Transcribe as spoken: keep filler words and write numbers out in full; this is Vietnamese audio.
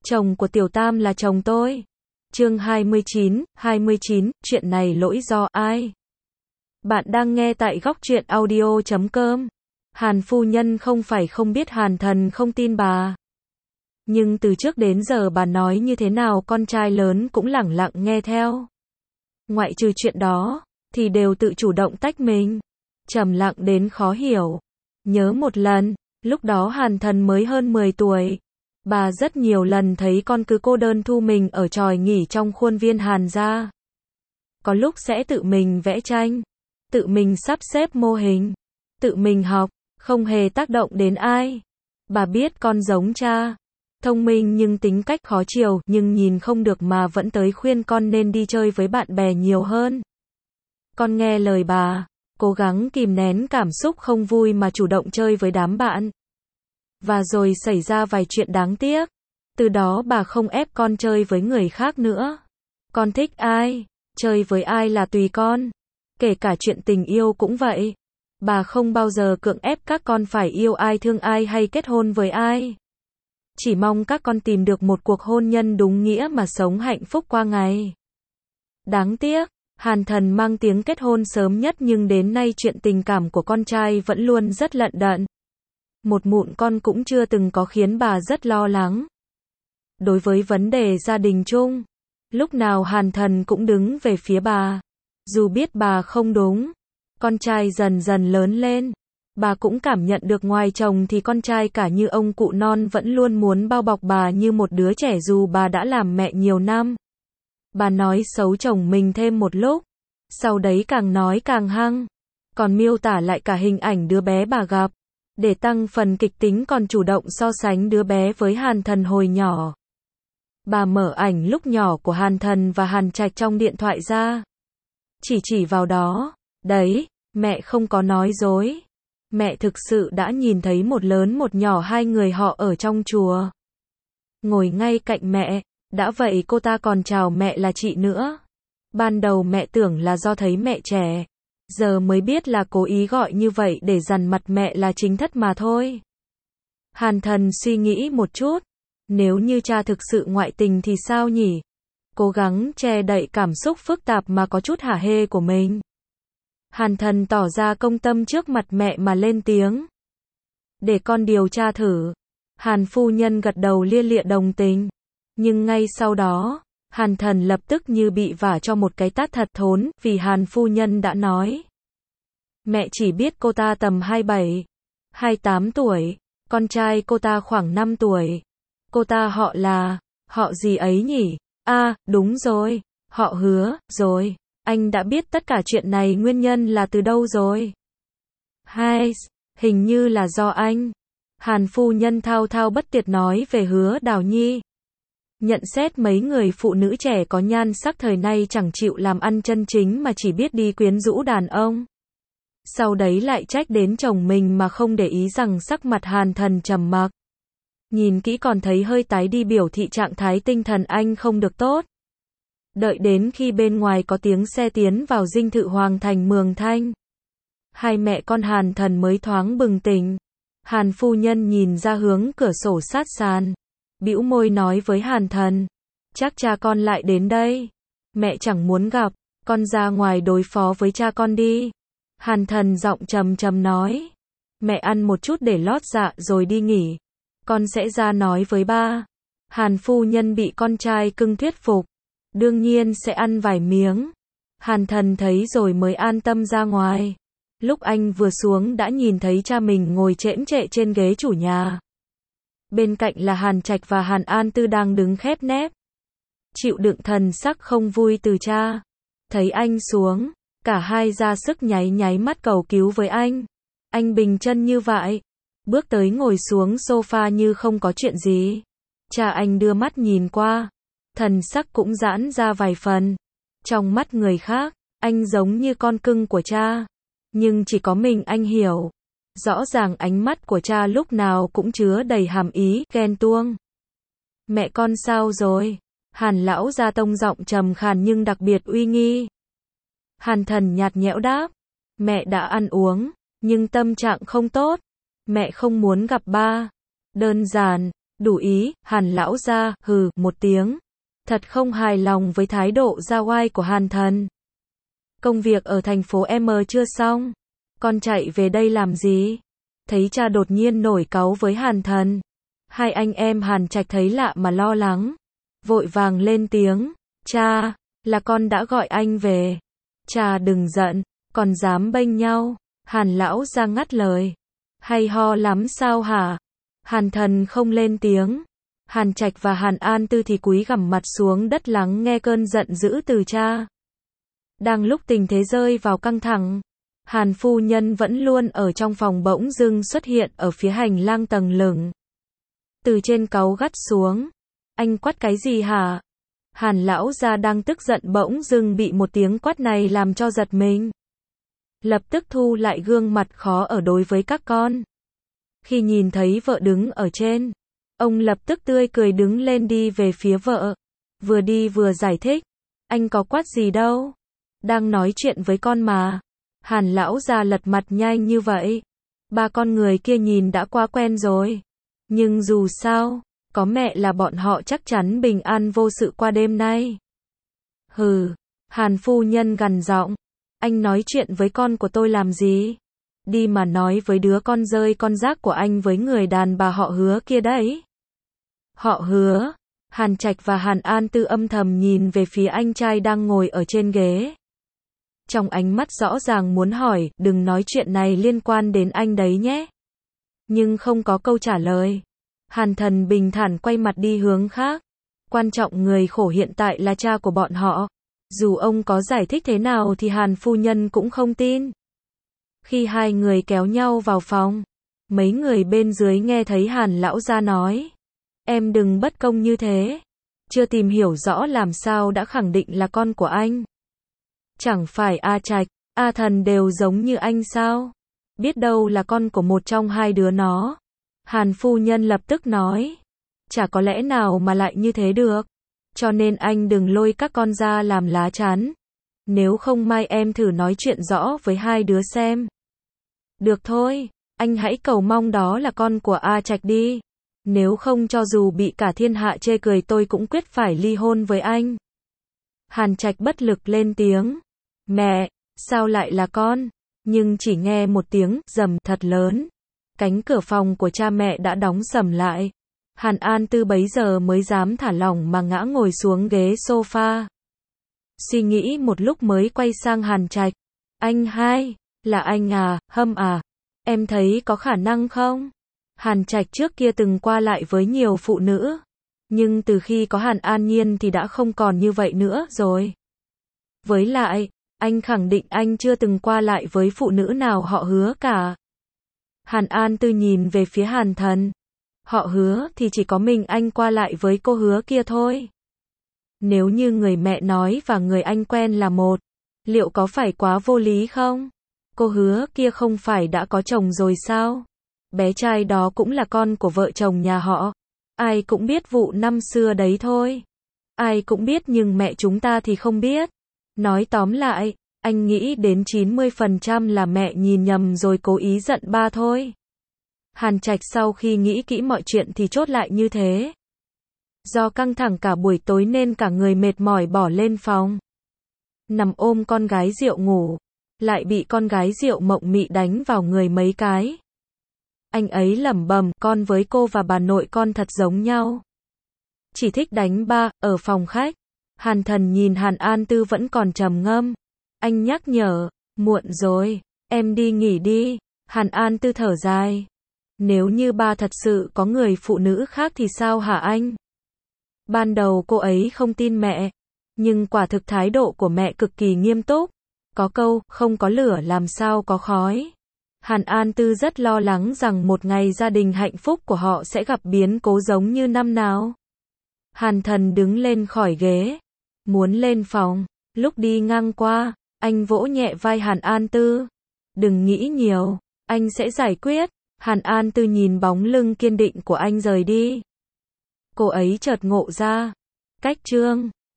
Chồng của Tiểu Tam là chồng tôi. Chương hai mươi chín, hai mươi chín, chuyện này lỗi do ai? Bạn đang nghe tại góc truyện audio chấm com. Hàn phu nhân không phải không biết Hàn Thần không tin bà. Nhưng từ trước đến giờ bà nói như thế nào con trai lớn cũng lẳng lặng nghe theo. Ngoại trừ chuyện đó, thì đều tự chủ động tách mình. Trầm lặng đến khó hiểu. Nhớ một lần, lúc đó Hàn Thần mới hơn mười tuổi. Bà rất nhiều lần thấy con cứ cô đơn thu mình ở tròi nghỉ trong khuôn viên Hàn gia. Có lúc sẽ tự mình vẽ tranh, tự mình sắp xếp mô hình, tự mình học, không hề tác động đến ai. Bà biết con giống cha, thông minh nhưng tính cách khó chiều, nhưng nhìn không được mà vẫn tới khuyên con nên đi chơi với bạn bè nhiều hơn. Con nghe lời bà, cố gắng kìm nén cảm xúc không vui mà chủ động chơi với đám bạn. Và rồi xảy ra vài chuyện đáng tiếc. Từ đó bà không ép con chơi với người khác nữa. Con thích ai, chơi với ai là tùy con. Kể cả chuyện tình yêu cũng vậy. Bà không bao giờ cưỡng ép các con phải yêu ai, thương ai hay kết hôn với ai. Chỉ mong các con tìm được một cuộc hôn nhân đúng nghĩa mà sống hạnh phúc qua ngày. Đáng tiếc, Hàn Thần mang tiếng kết hôn sớm nhất nhưng đến nay chuyện tình cảm của con trai vẫn luôn rất lận đận. Một mụn con cũng chưa từng có khiến bà rất lo lắng. Đối với vấn đề gia đình chung, lúc nào Hàn Thần cũng đứng về phía bà. Dù biết bà không đúng, con trai dần dần lớn lên. Bà cũng cảm nhận được ngoài chồng thì con trai cả như ông cụ non vẫn luôn muốn bao bọc bà như một đứa trẻ dù bà đã làm mẹ nhiều năm. Bà nói xấu chồng mình thêm một lúc, sau đấy càng nói càng hăng. Còn miêu tả lại cả hình ảnh đứa bé bà gặp. Để tăng phần kịch tính còn chủ động so sánh đứa bé với Hàn Thần hồi nhỏ. Bà mở ảnh lúc nhỏ của Hàn Thần và Hàn Trạch trong điện thoại ra. Chỉ chỉ vào đó, đấy, mẹ không có nói dối. Mẹ thực sự đã nhìn thấy một lớn một nhỏ hai người họ ở trong chùa. Ngồi ngay cạnh mẹ, đã vậy cô ta còn chào mẹ là chị nữa. Ban đầu mẹ tưởng là do thấy mẹ trẻ. Giờ mới biết là cố ý gọi như vậy để dằn mặt mẹ là chính thất mà thôi. Hàn Thần suy nghĩ một chút. Nếu như cha thực sự ngoại tình thì sao nhỉ? Cố gắng che đậy cảm xúc phức tạp mà có chút hả hê của mình. Hàn Thần tỏ ra công tâm trước mặt mẹ mà lên tiếng. Để con điều tra thử. Hàn phu nhân gật đầu lia lịa đồng tình. Nhưng ngay sau đó, Hàn Thần lập tức như bị vả cho một cái tát thật thốn, vì Hàn phu nhân đã nói. Mẹ chỉ biết cô ta tầm hai mươi bảy, hai mươi tám tuổi, con trai cô ta khoảng năm tuổi. Cô ta họ là, họ gì ấy nhỉ? À, đúng rồi, họ Hứa, rồi, anh đã biết tất cả chuyện này nguyên nhân là từ đâu rồi? Hai, hình như là do anh. Hàn phu nhân thao thao bất tuyệt nói về Hứa Đào Nhi. Nhận xét mấy người phụ nữ trẻ có nhan sắc thời nay chẳng chịu làm ăn chân chính mà chỉ biết đi quyến rũ đàn ông. Sau đấy lại trách đến chồng mình mà không để ý rằng sắc mặt Hàn Thần trầm mặc. Nhìn kỹ còn thấy hơi tái đi, biểu thị trạng thái tinh thần anh không được tốt. Đợi đến khi bên ngoài có tiếng xe tiến vào dinh thự Hoàng thành Mường Thanh. Hai mẹ con Hàn Thần mới thoáng bừng tỉnh. Hàn phu nhân nhìn ra hướng cửa sổ sát sàn. Bĩu môi nói với Hàn Thần. Chắc cha con lại đến đây. Mẹ chẳng muốn gặp, con ra ngoài đối phó với cha con đi. Hàn Thần giọng trầm trầm nói. Mẹ ăn một chút để lót dạ rồi đi nghỉ. Con sẽ ra nói với ba. Hàn phu nhân bị con trai cưng thuyết phục. Đương nhiên sẽ ăn vài miếng. Hàn Thần thấy rồi mới an tâm ra ngoài. Lúc anh vừa xuống đã nhìn thấy cha mình ngồi chễm chệ trên ghế chủ nhà. Bên cạnh là Hàn Trạch và Hàn An Tư đang đứng khép nép. Chịu đựng thần sắc không vui từ cha. Thấy anh xuống, cả hai ra sức nháy nháy mắt cầu cứu với anh. Anh bình chân như vậy. Bước tới ngồi xuống sofa như không có chuyện gì. Cha anh đưa mắt nhìn qua. Thần sắc cũng giãn ra vài phần. Trong mắt người khác, anh giống như con cưng của cha. Nhưng chỉ có mình anh hiểu. Rõ ràng ánh mắt của cha lúc nào cũng chứa đầy hàm ý, ghen tuông. Mẹ con sao rồi? Hàn lão gia tông giọng trầm khàn nhưng đặc biệt uy nghi. Hàn Thần nhạt nhẽo đáp. Mẹ đã ăn uống, nhưng tâm trạng không tốt. Mẹ không muốn gặp ba. Đơn giản, Đủ ý, Hàn lão gia, hừ, một tiếng. Thật không hài lòng với thái độ ra oai của Hàn Thần. Công việc ở thành phố M chưa xong. Con chạy về đây làm gì? Thấy cha đột nhiên nổi cáu với Hàn Thần. Hai anh em Hàn Trạch thấy lạ mà lo lắng. Vội vàng lên tiếng. Cha, là con đã gọi anh về. Cha đừng giận, còn dám bênh nhau. Hàn lão ra ngắt lời. Hay ho lắm sao hả? Hàn Thần không lên tiếng. Hàn Trạch và Hàn An Tư thì cúi gằm mặt xuống đất lắng nghe cơn giận dữ từ cha. Đang lúc tình thế rơi vào căng thẳng, Hàn phu nhân vẫn luôn ở trong phòng bỗng dưng xuất hiện ở phía hành lang tầng lửng. Từ trên cáu gắt xuống. Anh quát cái gì hả? Hàn lão gia đang tức giận bỗng dưng bị một tiếng quát này làm cho giật mình. Lập tức thu lại gương mặt khó ở đối với các con. Khi nhìn thấy vợ đứng ở trên, ông lập tức tươi cười đứng lên đi về phía vợ. Vừa đi vừa giải thích. Anh có quát gì đâu. Đang nói chuyện với con mà. Hàn lão già lật mặt nhanh như vậy. Ba con người kia nhìn đã quá quen rồi. Nhưng dù sao, có mẹ là bọn họ chắc chắn bình an vô sự qua đêm nay. Hừ, Hàn phu nhân gằn giọng. Anh nói chuyện với con của tôi làm gì? Đi mà nói với đứa con rơi con rác của anh với người đàn bà họ Hứa kia đấy. Họ Hứa? Hàn Trạch và Hàn An Tư âm thầm nhìn về phía anh trai đang ngồi ở trên ghế. Trong ánh mắt rõ ràng muốn hỏi, đừng nói chuyện này liên quan đến anh đấy nhé. Nhưng không có câu trả lời. Hàn Thần bình thản quay mặt đi hướng khác. Quan trọng người khổ hiện tại là cha của bọn họ. Dù ông có giải thích thế nào thì Hàn phu nhân cũng không tin. Khi hai người kéo nhau vào phòng, mấy người bên dưới nghe thấy Hàn lão gia nói. Em đừng bất công như thế. Chưa tìm hiểu rõ làm sao đã khẳng định là con của anh. Chẳng phải A Trạch, A Thần đều giống như anh sao? Biết đâu là con của một trong hai đứa nó. Hàn phu nhân lập tức nói. Chả có lẽ nào mà lại như thế được. Cho nên anh đừng lôi các con ra làm lá chắn. Nếu không mai em thử nói chuyện rõ với hai đứa xem. Được thôi, anh hãy cầu mong đó là con của A Trạch đi. Nếu không cho dù bị cả thiên hạ chê cười tôi cũng quyết phải ly hôn với anh. Hàn Trạch bất lực lên tiếng. Mẹ, sao lại là con? Nhưng chỉ nghe một tiếng rầm thật lớn. Cánh cửa phòng của cha mẹ đã đóng sầm lại. Hàn An Tư bấy giờ mới dám thả lỏng mà ngã ngồi xuống ghế sofa. Suy nghĩ một lúc mới quay sang Hàn Trạch. Anh hai, là anh à, Hâm à? Em thấy có khả năng không? Hàn Trạch trước kia từng qua lại với nhiều phụ nữ. Nhưng từ khi có Hàn An Nhiên thì đã không còn như vậy nữa rồi. Với lại, anh khẳng định anh chưa từng qua lại với phụ nữ nào họ Hứa cả. Hàn An Tư nhìn về phía Hàn Thần. Họ Hứa thì chỉ có mình anh qua lại với cô Hứa kia thôi. Nếu như người mẹ nói và người anh quen là một, liệu có phải quá vô lý không? Cô Hứa kia không phải đã có chồng rồi sao? Bé trai đó cũng là con của vợ chồng nhà họ. Ai cũng biết vụ năm xưa đấy thôi. Ai cũng biết nhưng mẹ chúng ta thì không biết. Nói tóm lại, anh nghĩ đến chín mươi phần trăm là mẹ nhìn nhầm rồi cố ý giận ba thôi. Hàn Trạch sau khi nghĩ kỹ mọi chuyện thì chốt lại như thế. Do căng thẳng cả buổi tối nên cả người mệt mỏi bỏ lên phòng. Nằm ôm con gái Diệu ngủ. Lại bị con gái Diệu mộng mị đánh vào người mấy cái. Anh ấy lẩm bẩm, con với cô và bà nội con thật giống nhau. Chỉ thích đánh ba, ở phòng khách. Hàn Thần nhìn Hàn An Tư vẫn còn trầm ngâm. Anh nhắc nhở, muộn rồi, em đi nghỉ đi. Hàn An Tư thở dài. Nếu như ba thật sự có người phụ nữ khác thì sao hả anh? Ban đầu cô ấy không tin mẹ. Nhưng quả thực thái độ của mẹ cực kỳ nghiêm túc. Có câu, không có lửa làm sao có khói. Hàn An Tư rất lo lắng rằng một ngày gia đình hạnh phúc của họ sẽ gặp biến cố giống như năm nào. Hàn Thần đứng lên khỏi ghế. Muốn lên phòng. Lúc đi ngang qua, anh vỗ nhẹ vai Hàn An Tư. Đừng nghĩ nhiều, anh sẽ giải quyết. Hàn An Tư nhìn bóng lưng kiên định của anh rời đi. Cô ấy chợt ngộ ra. Cách chương